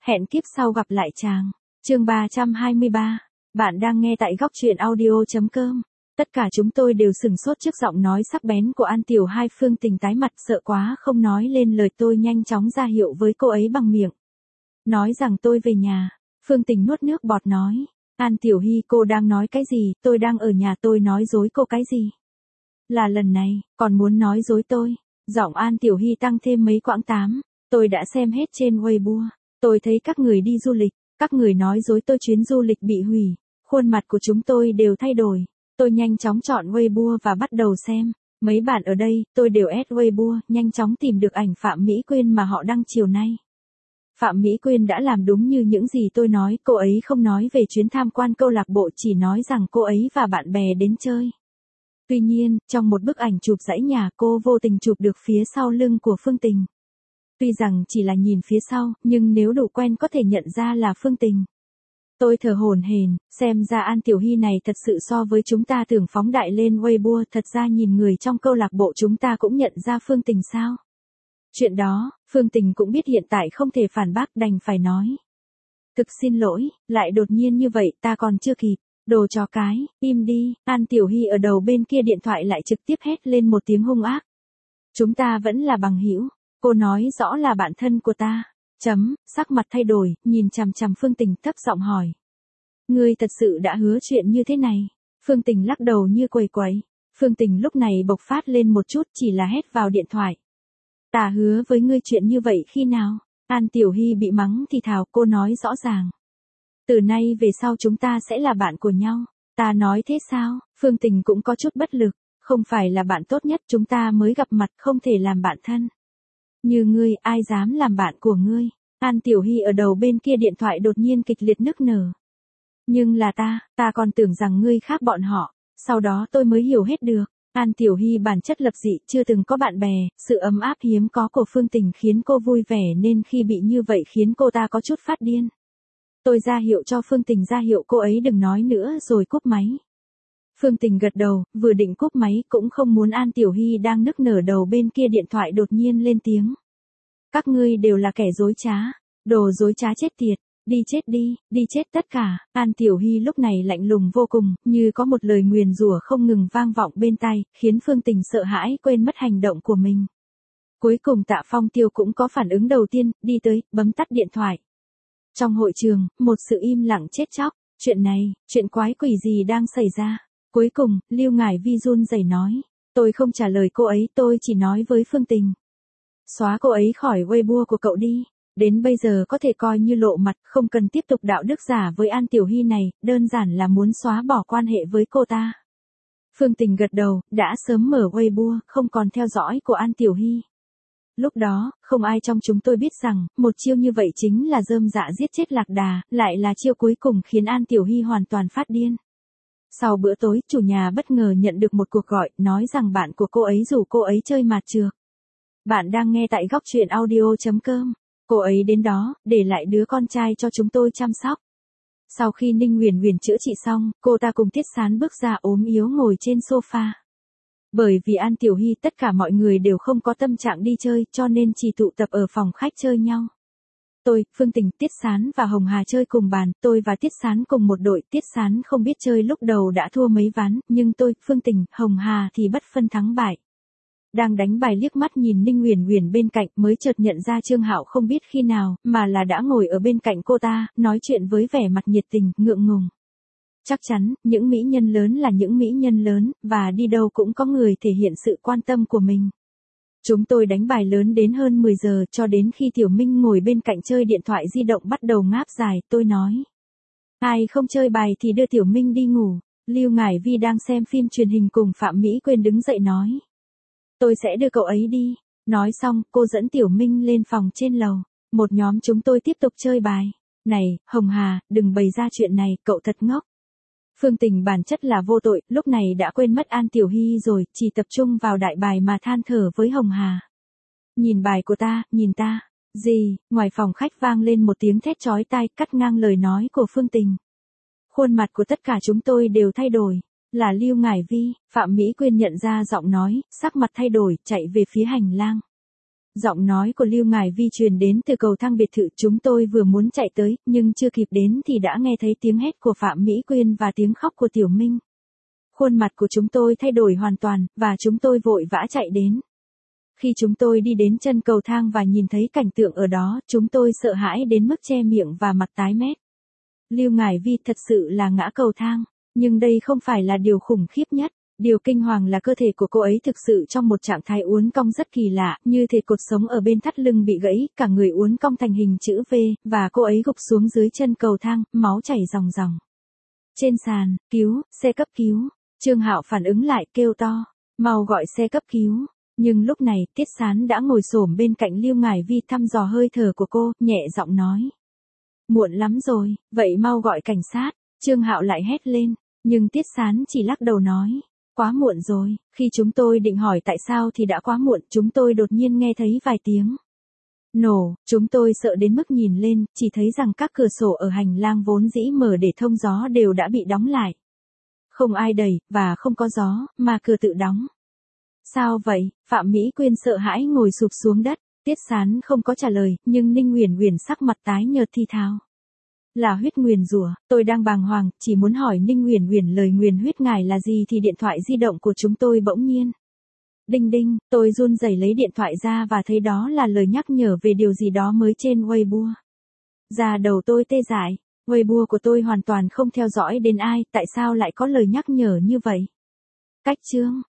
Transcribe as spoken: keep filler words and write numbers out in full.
Hẹn kiếp sau gặp lại chàng. Chương ba trăm hai mươi ba. Bạn đang nghe tại góc truyện audio chấm com. Tất cả chúng tôi đều sửng sốt trước giọng nói sắc bén của An Tiểu Hai. Phương Tình tái mặt sợ quá không nói lên lời, tôi nhanh chóng ra hiệu với cô ấy bằng miệng. Nói rằng tôi về nhà. Phương Tình nuốt nước bọt nói. An Tiểu Hy, cô đang nói cái gì? Tôi đang ở nhà, tôi nói dối cô cái gì? Là lần này, còn muốn nói dối tôi. Giọng An Tiểu Hy tăng thêm mấy quãng tám. Tôi đã xem hết trên Weibo. Tôi thấy các người đi du lịch, các người nói dối tôi chuyến du lịch bị hủy. Khuôn mặt của chúng tôi đều thay đổi. Tôi nhanh chóng chọn Weibo và bắt đầu xem. Mấy bạn ở đây, tôi đều add Weibo, nhanh chóng tìm được ảnh Phạm Mỹ Quyên mà họ đăng chiều nay. Phạm Mỹ Quyên đã làm đúng như những gì tôi nói, cô ấy không nói về chuyến tham quan câu lạc bộ, chỉ nói rằng cô ấy và bạn bè đến chơi. Tuy nhiên, trong một bức ảnh chụp dãy nhà, cô vô tình chụp được phía sau lưng của Phương Tình. Tuy rằng chỉ là nhìn phía sau, nhưng nếu đủ quen có thể nhận ra là Phương Tình. Tôi thở hổn hển, xem ra An Tiểu Hy này thật sự so với chúng ta tưởng phóng đại lên Weibo, thật ra nhìn người trong câu lạc bộ chúng ta cũng nhận ra Phương Tình sao? Chuyện đó, Phương Tình cũng biết hiện tại không thể phản bác, đành phải nói. Thực xin lỗi, lại đột nhiên như vậy, ta còn chưa kịp. Đồ chó cái, im đi. An Tiểu Hy ở đầu bên kia điện thoại lại trực tiếp hét lên một tiếng hung ác. Chúng ta vẫn là bằng hữu. Cô nói rõ là bạn thân của ta. Chấm, sắc mặt thay đổi, nhìn chằm chằm Phương Tình thấp giọng hỏi. Ngươi thật sự đã hứa chuyện như thế này? Phương Tình lắc đầu như quầy quấy. Phương Tình lúc này bộc phát lên một chút, chỉ là hét vào điện thoại. Ta hứa với ngươi chuyện như vậy khi nào? An Tiểu Hy bị mắng thì thào, cô nói rõ ràng. Từ nay về sau chúng ta sẽ là bạn của nhau. Ta nói thế sao? Phương Tình cũng có chút bất lực. Không phải là bạn tốt nhất, chúng ta mới gặp mặt, không thể làm bạn thân. Như ngươi, ai dám làm bạn của ngươi? An Tiểu Hy ở đầu bên kia điện thoại đột nhiên kịch liệt nức nở. Nhưng là ta, ta còn tưởng rằng ngươi khác bọn họ. Sau đó tôi mới hiểu hết được. An Tiểu Hy bản chất lập dị, chưa từng có bạn bè, sự ấm áp hiếm có của Phương Tình khiến cô vui vẻ, nên khi bị như vậy khiến cô ta có chút phát điên. Tôi ra hiệu cho Phương Tình, ra hiệu cô ấy đừng nói nữa rồi cúp máy. Phương Tình gật đầu, vừa định cúp máy cũng không muốn An Tiểu Hy đang nức nở đầu bên kia điện thoại đột nhiên lên tiếng. Các ngươi đều là kẻ dối trá, đồ dối trá chết tiệt, đi chết đi, đi chết tất cả. An Tiểu Hy lúc này lạnh lùng vô cùng, như có một lời nguyền rủa không ngừng vang vọng bên tai, khiến Phương Tình sợ hãi quên mất hành động của mình. Cuối cùng Tạ Phong Tiêu cũng có phản ứng đầu tiên, đi tới, bấm tắt điện thoại. Trong hội trường, một sự im lặng chết chóc. Chuyện này, chuyện quái quỷ gì đang xảy ra? Cuối cùng, Lưu Ngải Vi run rẩy nói. Tôi không trả lời cô ấy, tôi chỉ nói với Phương Tình. Xóa cô ấy khỏi Weibo của cậu đi. Đến bây giờ có thể coi như lộ mặt, không cần tiếp tục đạo đức giả với An Tiểu Hy này, đơn giản là muốn xóa bỏ quan hệ với cô ta. Phương Tình gật đầu, đã sớm mở Weibo, không còn theo dõi của An Tiểu Hy. Lúc đó, không ai trong chúng tôi biết rằng, một chiêu như vậy chính là rơm dạ giết chết lạc đà, lại là chiêu cuối cùng khiến An Tiểu Hy hoàn toàn phát điên. Sau bữa tối, chủ nhà bất ngờ nhận được một cuộc gọi, nói rằng bạn của cô ấy rủ cô ấy chơi mạt trược. Bạn đang nghe tại góc truyện audio chấm com. Cô ấy đến đó, để lại đứa con trai cho chúng tôi chăm sóc. Sau khi Ninh Huyền Huyền chữa trị xong, cô ta cùng Tiết Sán bước ra ốm yếu ngồi trên sofa. Bởi vì An Tiểu Hy tất cả mọi người đều không có tâm trạng đi chơi, cho nên chỉ tụ tập ở phòng khách chơi nhau. Tôi, Phương Tình, Tiết Sán và Hồng Hà chơi cùng bàn, tôi và Tiết Sán cùng một đội. Tiết Sán không biết chơi, lúc đầu đã thua mấy ván, nhưng tôi, Phương Tình, Hồng Hà thì bất phân thắng bại. Đang đánh bài liếc mắt nhìn Ninh Huyền Huyền bên cạnh mới chợt nhận ra Trương Hạo không biết khi nào, mà là đã ngồi ở bên cạnh cô ta, nói chuyện với vẻ mặt nhiệt tình, ngượng ngùng. Chắc chắn, những mỹ nhân lớn là những mỹ nhân lớn, và đi đâu cũng có người thể hiện sự quan tâm của mình. Chúng tôi đánh bài lớn đến hơn mười giờ, cho đến khi Tiểu Minh ngồi bên cạnh chơi điện thoại di động bắt đầu ngáp dài, tôi nói. Ai không chơi bài thì đưa Tiểu Minh đi ngủ. Lưu Ngải Vi đang xem phim truyền hình cùng Phạm Mỹ Quyên đứng dậy nói. Tôi sẽ đưa cậu ấy đi. Nói xong, cô dẫn Tiểu Minh lên phòng trên lầu. Một nhóm chúng tôi tiếp tục chơi bài. Này, Hồng Hà, đừng bày ra chuyện này, cậu thật ngốc. Phương Tình bản chất là vô tội, lúc này đã quên mất An Tiểu Hy rồi, chỉ tập trung vào đại bài mà than thở với Hồng Hà. Nhìn bài của ta, nhìn ta. Gì? Ngoài phòng khách vang lên một tiếng thét chói tai, cắt ngang lời nói của Phương Tình. Khuôn mặt của tất cả chúng tôi đều thay đổi. Là Lưu Ngải Vi. Phạm Mỹ Quyên nhận ra giọng nói, sắc mặt thay đổi, chạy về phía hành lang. Giọng nói của Lưu Ngải Vi truyền đến từ cầu thang biệt thự, chúng tôi vừa muốn chạy tới, nhưng chưa kịp đến thì đã nghe thấy tiếng hét của Phạm Mỹ Quyên và tiếng khóc của Tiểu Minh. Khuôn mặt của chúng tôi thay đổi hoàn toàn, và chúng tôi vội vã chạy đến. Khi chúng tôi đi đến chân cầu thang và nhìn thấy cảnh tượng ở đó, chúng tôi sợ hãi đến mức che miệng và mặt tái mét. Lưu Ngải Vi thật sự là ngã cầu thang, nhưng đây không phải là điều khủng khiếp nhất. Điều kinh hoàng là cơ thể của cô ấy thực sự trong một trạng thái uốn cong rất kỳ lạ, như thể cột sống ở bên thắt lưng bị gãy, cả người uốn cong thành hình chữ V, và cô ấy gục xuống dưới chân cầu thang, máu chảy ròng ròng. Trên sàn, cứu, xe cấp cứu. Trương Hạo phản ứng lại kêu to, mau gọi xe cấp cứu. Nhưng lúc này, Tiết Sán đã ngồi xổm bên cạnh Lưu Ngải Vi thăm dò hơi thở của cô, nhẹ giọng nói. Muộn lắm rồi, vậy mau gọi cảnh sát. Trương Hạo lại hét lên, nhưng Tiết Sán chỉ lắc đầu nói. Quá muộn rồi, khi chúng tôi định hỏi tại sao thì đã quá muộn, chúng tôi đột nhiên nghe thấy vài tiếng nổ, chúng tôi sợ đến mức nhìn lên, chỉ thấy rằng các cửa sổ ở hành lang vốn dĩ mở để thông gió đều đã bị đóng lại. Không ai đẩy, và không có gió, mà cửa tự đóng. Sao vậy? Phạm Mỹ Quyên sợ hãi ngồi sụp xuống đất, Tiết Sán không có trả lời, nhưng Ninh Uyển Uyển sắc mặt tái nhợt thi thào. Là huyết nguyền rủa, tôi đang bàng hoàng, chỉ muốn hỏi Ninh Uyển Uyển lời nguyền huyết ngài là gì thì điện thoại di động của chúng tôi bỗng nhiên. Đinh đinh, tôi run rẩy lấy điện thoại ra và thấy đó là lời nhắc nhở về điều gì đó mới trên Weibo. Da đầu tôi tê dại, Weibo của tôi hoàn toàn không theo dõi đến ai, tại sao lại có lời nhắc nhở như vậy? Cách chương,